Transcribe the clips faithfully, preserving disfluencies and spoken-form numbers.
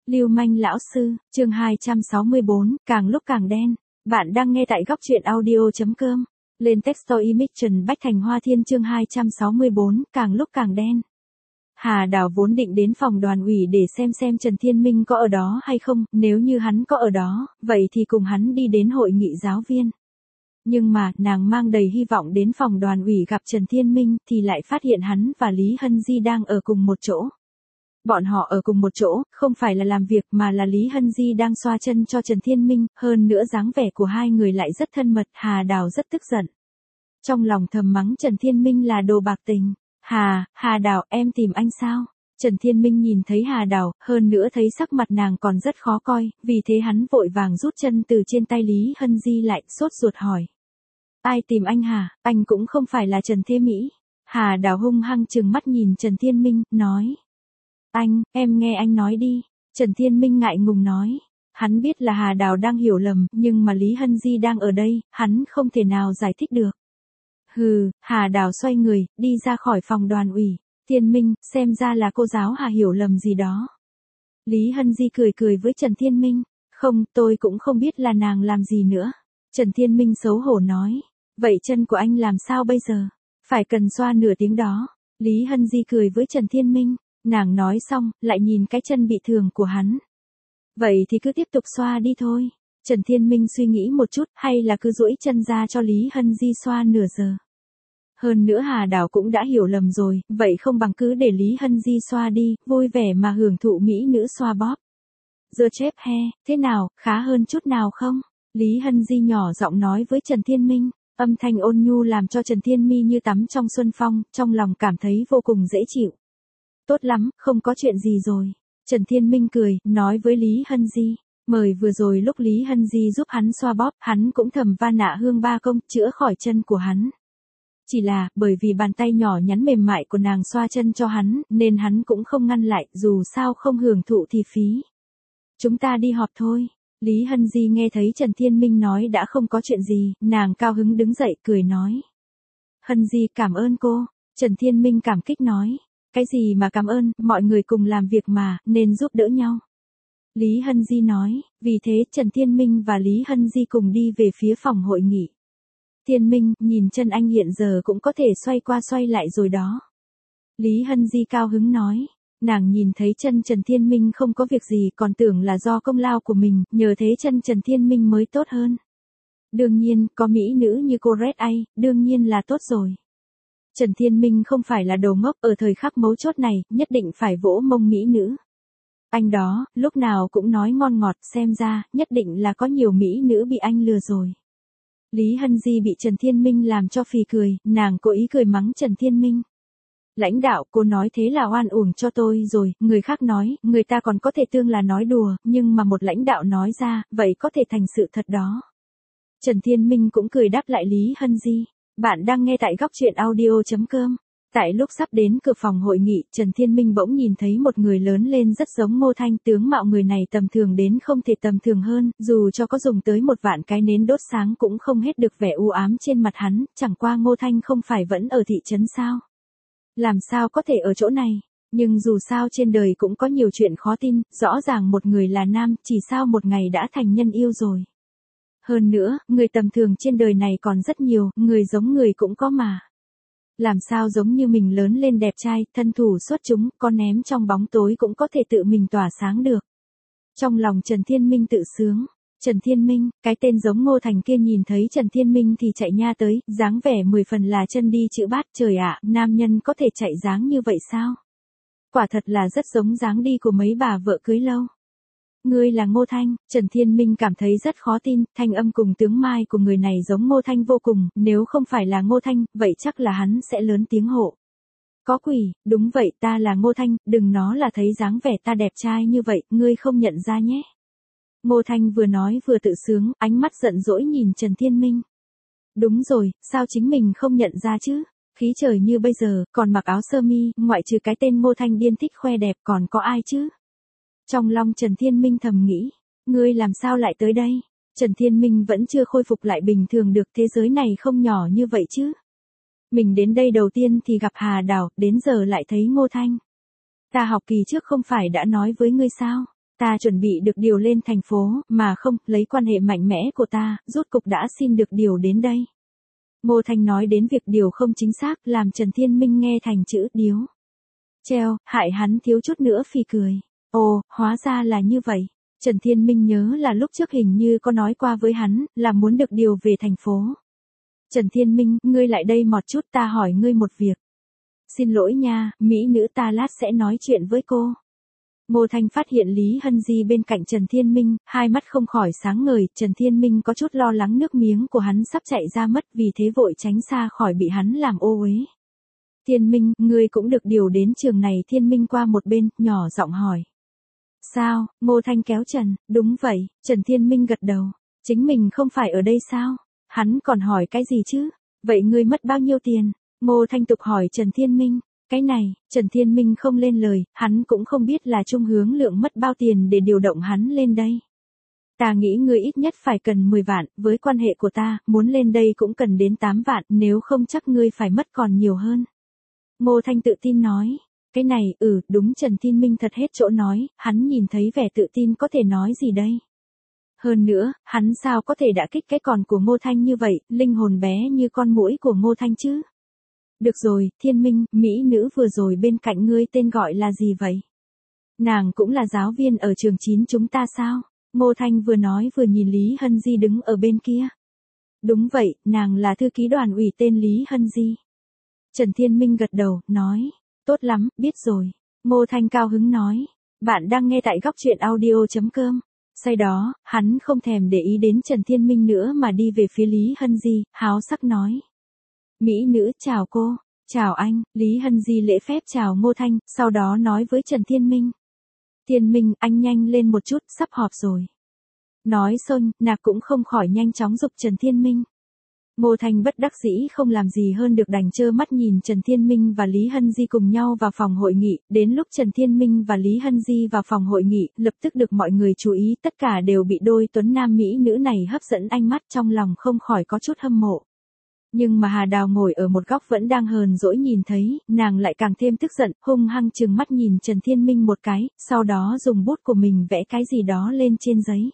Lưu manh lão sư, chương hai trăm sáu mươi bốn, càng lúc càng đen. Bạn đang nghe tại góc truyện audio.com. Lên Textile Emission Bách Thành Hoa Thiên chương hai trăm sáu mươi bốn, càng lúc càng đen. Hà Đào vốn định đến phòng đoàn ủy để xem xem Trần Thiên Minh có ở đó hay không, nếu như hắn có ở đó, vậy thì cùng hắn đi đến hội nghị giáo viên. Nhưng mà, nàng mang đầy hy vọng đến phòng đoàn ủy gặp Trần Thiên Minh thì lại phát hiện hắn và Lý Hân Di đang ở cùng một chỗ. Bọn họ ở cùng một chỗ, không phải là làm việc mà là Lý Hân Di đang xoa chân cho Trần Thiên Minh, hơn nữa dáng vẻ của hai người lại rất thân mật, Hà Đào rất tức giận. Trong lòng thầm mắng Trần Thiên Minh là đồ bạc tình. Hà, Hà Đào, em tìm anh sao? Trần Thiên Minh nhìn thấy Hà Đào, hơn nữa thấy sắc mặt nàng còn rất khó coi, vì thế hắn vội vàng rút chân từ trên tay Lý Hân Di lại, sốt ruột hỏi. Ai tìm anh hả? Anh cũng không phải là Trần Thế Mỹ. Hà Đào hung hăng trừng mắt nhìn Trần Thiên Minh, nói. Anh, em nghe anh nói đi. Trần Thiên Minh ngại ngùng nói. Hắn biết là Hà Đào đang hiểu lầm, nhưng mà Lý Hân Di đang ở đây, hắn không thể nào giải thích được. Hừ, Hà Đào xoay người, đi ra khỏi phòng đoàn ủy. Thiên Minh, xem ra là cô giáo Hà hiểu lầm gì đó. Lý Hân Di cười cười với Trần Thiên Minh. Không, tôi cũng không biết là nàng làm gì nữa. Trần Thiên Minh xấu hổ nói. Vậy chân của anh làm sao bây giờ? Phải cần xoa nửa tiếng đó. Lý Hân Di cười với Trần Thiên Minh. Nàng nói xong, lại nhìn cái chân bị thương của hắn. Vậy thì cứ tiếp tục xoa đi thôi. Trần Thiên Minh suy nghĩ một chút, hay là cứ duỗi chân ra cho Lý Hân Di xoa nửa giờ. Hơn nữa Hà Đào cũng đã hiểu lầm rồi, vậy không bằng cứ để Lý Hân Di xoa đi, vui vẻ mà hưởng thụ mỹ nữ xoa bóp. Giờ chép he, thế nào, khá hơn chút nào không? Lý Hân Di nhỏ giọng nói với Trần Thiên Minh, âm thanh ôn nhu làm cho Trần Thiên Mi như tắm trong xuân phong, trong lòng cảm thấy vô cùng dễ chịu. Tốt lắm, không có chuyện gì rồi. Trần Thiên Minh cười, nói với Lý Hân Di. Mời vừa rồi lúc Lý Hân Di giúp hắn xoa bóp, hắn cũng thầm va nạ hương ba công, chữa khỏi chân của hắn. Chỉ là, bởi vì bàn tay nhỏ nhắn mềm mại của nàng xoa chân cho hắn, nên hắn cũng không ngăn lại, dù sao không hưởng thụ thì phí. Chúng ta đi họp thôi. Lý Hân Di nghe thấy Trần Thiên Minh nói đã không có chuyện gì, nàng cao hứng đứng dậy, cười nói. Hân Di cảm ơn cô. Trần Thiên Minh cảm kích nói. Cái gì mà cảm ơn, mọi người cùng làm việc mà, nên giúp đỡ nhau. Lý Hân Di nói, vì thế Trần Thiên Minh và Lý Hân Di cùng đi về phía phòng hội nghị. Thiên Minh, nhìn chân anh hiện giờ cũng có thể xoay qua xoay lại rồi đó. Lý Hân Di cao hứng nói, nàng nhìn thấy chân Trần Thiên Minh không có việc gì còn tưởng là do công lao của mình, nhờ thế chân Trần Thiên Minh mới tốt hơn. Đương nhiên, có mỹ nữ như cô Red Ai, đương nhiên là tốt rồi. Trần Thiên Minh không phải là đồ ngốc, ở thời khắc mấu chốt này, nhất định phải vỗ mông mỹ nữ. Anh đó, lúc nào cũng nói ngon ngọt, xem ra, nhất định là có nhiều mỹ nữ bị anh lừa rồi. Lý Hân Di bị Trần Thiên Minh làm cho phì cười, nàng cố ý cười mắng Trần Thiên Minh. Lãnh đạo, cô nói thế là oan uổng cho tôi rồi, người khác nói, người ta còn có thể tương là nói đùa, nhưng mà một lãnh đạo nói ra, vậy có thể thành sự thật đó. Trần Thiên Minh cũng cười đáp lại Lý Hân Di. Bạn đang nghe tại góc truyện audio.com. Tại lúc sắp đến cửa phòng hội nghị, Trần Thiên Minh bỗng nhìn thấy một người lớn lên rất giống Ngô Thanh, tướng mạo người này tầm thường đến không thể tầm thường hơn, dù cho có dùng tới một vạn cái nến đốt sáng cũng không hết được vẻ u ám trên mặt hắn, chẳng qua Ngô Thanh không phải vẫn ở thị trấn sao? Làm sao có thể ở chỗ này? Nhưng dù sao trên đời cũng có nhiều chuyện khó tin, rõ ràng một người là nam, chỉ sao một ngày đã thành nhân yêu rồi. Hơn nữa, người tầm thường trên đời này còn rất nhiều, người giống người cũng có mà. Làm sao giống như mình lớn lên đẹp trai, thân thủ xuất chúng, con ném trong bóng tối cũng có thể tự mình tỏa sáng được. Trong lòng Trần Thiên Minh tự sướng. Trần Thiên Minh, cái tên giống Ngô Thành kia nhìn thấy Trần Thiên Minh thì chạy nha tới, dáng vẻ mười phần là chân đi chữ bát, trời ạ, nam nhân có thể chạy dáng như vậy sao? Quả thật là rất giống dáng đi của mấy bà vợ cưới lâu. Ngươi là Ngô Thanh, Trần Thiên Minh cảm thấy rất khó tin, thanh âm cùng tướng mai của người này giống Ngô Thanh vô cùng, nếu không phải là Ngô Thanh, vậy chắc là hắn sẽ lớn tiếng hộ. Có quỷ, đúng vậy ta là Ngô Thanh, đừng nó là thấy dáng vẻ ta đẹp trai như vậy, ngươi không nhận ra nhé. Ngô Thanh vừa nói vừa tự sướng, ánh mắt giận dỗi nhìn Trần Thiên Minh. Đúng rồi, sao chính mình không nhận ra chứ? Khí trời như bây giờ, còn mặc áo sơ mi, ngoại trừ cái tên Ngô Thanh điên thích khoe đẹp còn có ai chứ? Trong lòng Trần Thiên Minh thầm nghĩ, ngươi làm sao lại tới đây? Trần Thiên Minh vẫn chưa khôi phục lại bình thường được, thế giới này không nhỏ như vậy chứ. Mình đến đây đầu tiên thì gặp Hà Đào, đến giờ lại thấy Ngô Thanh. Ta học kỳ trước không phải đã nói với ngươi sao? Ta chuẩn bị được điều lên thành phố, mà không, lấy quan hệ mạnh mẽ của ta, rốt cục đã xin được điều đến đây. Ngô Thanh nói đến việc điều không chính xác, làm Trần Thiên Minh nghe thành chữ điếu. Treo, hại hắn thiếu chút nữa phì cười. Ồ, hóa ra là như vậy. Trần Thiên Minh nhớ là lúc trước hình như có nói qua với hắn, là muốn được điều về thành phố. Trần Thiên Minh, ngươi lại đây một chút, ta hỏi ngươi một việc. Xin lỗi nha, mỹ nữ, ta lát sẽ nói chuyện với cô. Ngô Thanh phát hiện Lý Hân Di bên cạnh Trần Thiên Minh, hai mắt không khỏi sáng ngời, Trần Thiên Minh có chút lo lắng nước miếng của hắn sắp chảy ra mất, vì thế vội tránh xa khỏi bị hắn làm ô uế. Thiên Minh, ngươi cũng được điều đến trường này. Thiên Minh qua một bên, nhỏ giọng hỏi. Sao? Ngô Thanh kéo Trần, đúng vậy. Trần Thiên Minh gật đầu. Chính mình không phải ở đây sao? Hắn còn hỏi cái gì chứ? Vậy ngươi mất bao nhiêu tiền? Ngô Thanh tục hỏi Trần Thiên Minh. Cái này, Trần Thiên Minh không lên lời, hắn cũng không biết là Trung Hướng Lượng mất bao tiền để điều động hắn lên đây. Ta nghĩ ngươi ít nhất phải cần mười vạn, với quan hệ của ta, muốn lên đây cũng cần đến tám vạn, nếu không chắc ngươi phải mất còn nhiều hơn. Ngô Thanh tự tin nói. Cái này, ừ, đúng. Trần Thiên Minh thật hết chỗ nói, hắn nhìn thấy vẻ tự tin có thể nói gì đây. Hơn nữa, hắn sao có thể đã kích cái còn của Ngô Thanh như vậy, linh hồn bé như con muỗi của Ngô Thanh chứ. Được rồi, Thiên Minh, mỹ nữ vừa rồi bên cạnh ngươi tên gọi là gì vậy? Nàng cũng là giáo viên ở trường chín chúng ta sao? Ngô Thanh vừa nói vừa nhìn Lý Hân Di đứng ở bên kia. Đúng vậy, nàng là thư ký đoàn ủy tên Lý Hân Di. Trần Thiên Minh gật đầu, nói. Tốt lắm, biết rồi. Ngô Thanh cao hứng nói. Bạn đang nghe tại góc truyện audio chấm com. Sau đó, hắn không thèm để ý đến Trần Thiên Minh nữa mà đi về phía Lý Hân Di, háo sắc nói. Mỹ nữ, chào cô. Chào anh. Lý Hân Di lễ phép chào Ngô Thanh, sau đó nói với Trần Thiên Minh. Thiên Minh, anh nhanh lên một chút, sắp họp rồi. Nói xong, nạc cũng không khỏi nhanh chóng giục Trần Thiên Minh. Ngô Thanh bất đắc dĩ không làm gì hơn được đành trơ mắt nhìn Trần Thiên Minh và Lý Hân Di cùng nhau vào phòng hội nghị. Đến lúc Trần Thiên Minh và Lý Hân Di vào phòng hội nghị, lập tức được mọi người chú ý, tất cả đều bị đôi tuấn nam mỹ nữ này hấp dẫn ánh mắt, trong lòng không khỏi có chút hâm mộ. Nhưng mà Hà Đào ngồi ở một góc vẫn đang hờn dỗi nhìn thấy, nàng lại càng thêm tức giận, hung hăng trừng mắt nhìn Trần Thiên Minh một cái, sau đó dùng bút của mình vẽ cái gì đó lên trên giấy.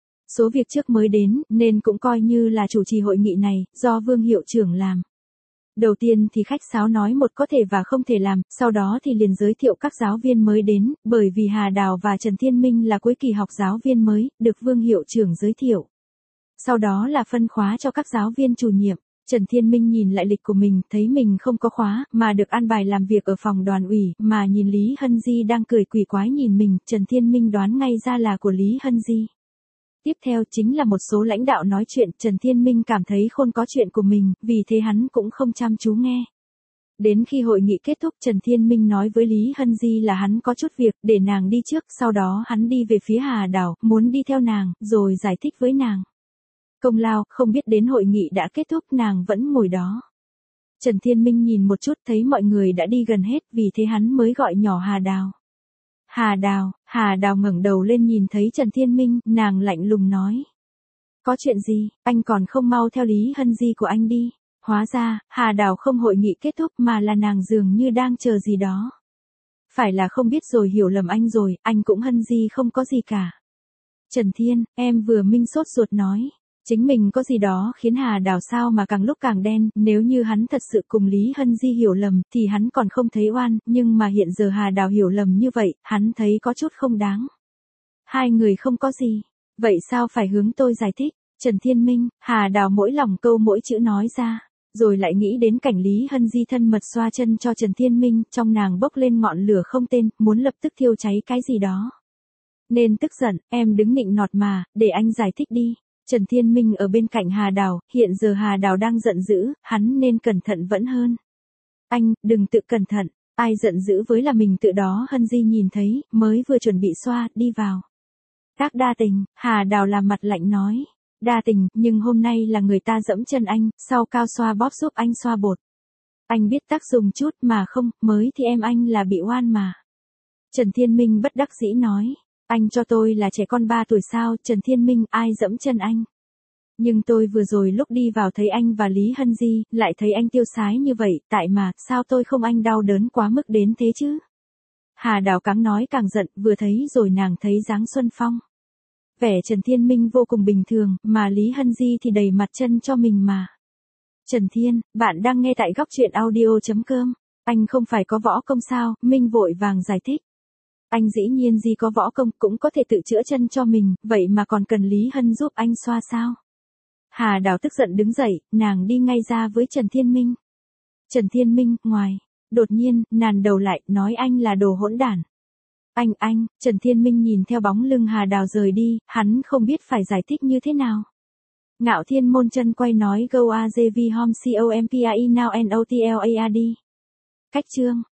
Số việc trước mới đến, nên cũng coi như là chủ trì hội nghị này, do Vương hiệu trưởng làm. Đầu tiên thì khách sáo nói một có thể và không thể làm, sau đó thì liền giới thiệu các giáo viên mới đến, bởi vì Hà Đào và Trần Thiên Minh là cuối kỳ học giáo viên mới, được Vương hiệu trưởng giới thiệu. Sau đó là phân khóa cho các giáo viên chủ nhiệm. Trần Thiên Minh nhìn lại lịch của mình, thấy mình không có khóa, mà được an bài làm việc ở phòng đoàn ủy, mà nhìn Lý Hân Di đang cười quỷ quái nhìn mình, Trần Thiên Minh đoán ngay ra là của Lý Hân Di. Tiếp theo chính là một số lãnh đạo nói chuyện, Trần Thiên Minh cảm thấy khôn có chuyện của mình, vì thế hắn cũng không chăm chú nghe. Đến khi hội nghị kết thúc, Trần Thiên Minh nói với Lý Hân Di là hắn có chút việc, để nàng đi trước, sau đó hắn đi về phía Hà Đào, muốn đi theo nàng, rồi giải thích với nàng. Công lao, không biết đến hội nghị đã kết thúc nàng vẫn ngồi đó. Trần Thiên Minh nhìn một chút thấy mọi người đã đi gần hết, vì thế hắn mới gọi nhỏ Hà Đào. Hà Đào, Hà Đào ngẩng đầu lên nhìn thấy Trần Thiên Minh, nàng lạnh lùng nói. Có chuyện gì, anh còn không mau theo Lý Hân Di của anh đi. Hóa ra, Hà Đào không hội nghị kết thúc mà là nàng dường như đang chờ gì đó. Phải là không biết rồi, hiểu lầm anh rồi, anh cũng Hân Di không có gì cả. Trần Thiên, em vừa Minh sốt ruột nói. Chính mình có gì đó khiến Hà Đào sao mà càng lúc càng đen, nếu như hắn thật sự cùng Lý Hân Di hiểu lầm, thì hắn còn không thấy oan, nhưng mà hiện giờ Hà Đào hiểu lầm như vậy, hắn thấy có chút không đáng. Hai người không có gì, vậy sao phải hướng tôi giải thích? Trần Thiên Minh, Hà Đào mỗi lòng câu mỗi chữ nói ra, rồi lại nghĩ đến cảnh Lý Hân Di thân mật xoa chân cho Trần Thiên Minh, trong nàng bốc lên ngọn lửa không tên, muốn lập tức thiêu cháy cái gì đó. Nên tức giận, em đứng nịnh nọt mà, để anh giải thích đi. Trần Thiên Minh ở bên cạnh Hà Đào, hiện giờ Hà Đào đang giận dữ, hắn nên cẩn thận vẫn hơn. Anh, đừng tự cẩn thận, ai giận dữ với là mình tự đó. Hân Di nhìn thấy, mới vừa chuẩn bị xoa, đi vào. Các đa tình, Hà Đào làm mặt lạnh nói. Đa tình, nhưng hôm nay là người ta dẫm chân anh, sau cao xoa bóp giúp anh xoa bột. Anh biết tác dụng chút mà không, mới thì em anh là bị oan mà. Trần Thiên Minh bất đắc dĩ nói. Anh cho tôi là trẻ con ba tuổi sao? Trần Thiên Minh, ai dẫm chân anh? Nhưng tôi vừa rồi lúc đi vào thấy anh và Lý Hân Di, lại thấy anh tiêu sái như vậy, tại mà, sao tôi không anh đau đớn quá mức đến thế chứ? Hà Đào càng nói càng giận, vừa thấy rồi nàng thấy dáng Xuân Phong. Vẻ Trần Thiên Minh vô cùng bình thường, mà Lý Hân Di thì đầy mặt chân cho mình mà. Trần Thiên, bạn đang nghe tại góc truyện audio.com. Anh không phải có võ công sao? Minh vội vàng giải thích. Anh dĩ nhiên gì có võ công cũng có thể tự chữa chân cho mình, vậy mà còn cần Lý Hân giúp anh xoa sao? Hà Đào tức giận đứng dậy, nàng đi ngay ra với Trần Thiên Minh. Trần Thiên Minh, ngoài. Đột nhiên, nàng đầu lại, nói anh là đồ hỗn đản. Anh, anh, Trần Thiên Minh nhìn theo bóng lưng Hà Đào rời đi, hắn không biết phải giải thích như thế nào. Ngạo Thiên Môn chân quay nói go a j v home compai now not laad. Cách chương.